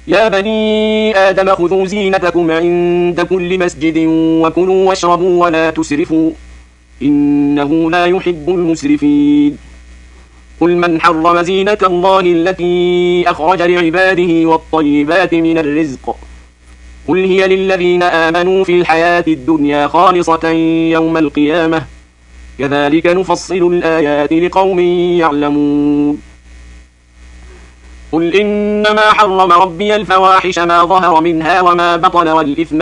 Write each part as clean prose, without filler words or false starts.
يا بني آدم خذوا زينتكم عند كل مسجد وكلوا واشربوا ولا تسرفوا إنه لا يحب المسرفين. قل من حرم زينة الله التي أخرج لعباده والطيبات من الرزق قل هي للذين آمنوا في الحياة الدنيا خالصة يوم القيامة كذلك نفصل الآيات لقوم يعلمون. قل إنما حرم ربي الفواحش ما ظهر منها وما بطن والإثم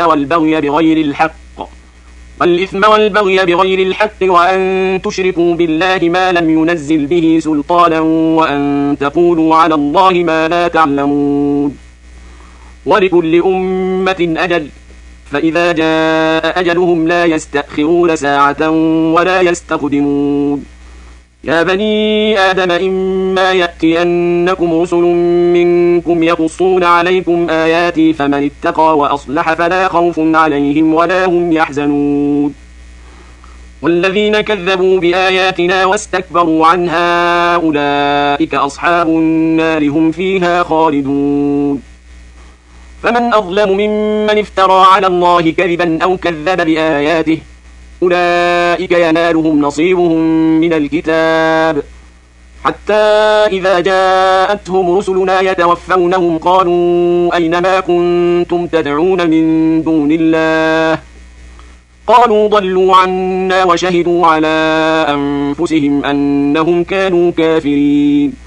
والبغي بغير الحق وأن تشركوا بالله ما لم ينزل به سلطانا وأن تقولوا على الله ما لا تعلمون. ولكل أمة أجل فإذا جاء أجلهم لا يستأخرون ساعة ولا يستقدمون. يا بني آدم إما يأتينكم رسل منكم يقصون عليكم آياتي فمن اتقى وأصلح فلا خوف عليهم ولا هم يحزنون. والذين كذبوا بآياتنا واستكبروا عنها أولئك أصحاب النار هم فيها خالدون. فمن أظلم ممن افترى على الله كذبا أو كذب بآياته أولئك ينالهم نصيبهم من الكتاب حتى إذا جاءتهم رسلنا يتوفونهم قالوا أينما كنتم تدعون من دون الله قالوا ضلوا عنا وشهدوا على أنفسهم أنهم كانوا كافرين.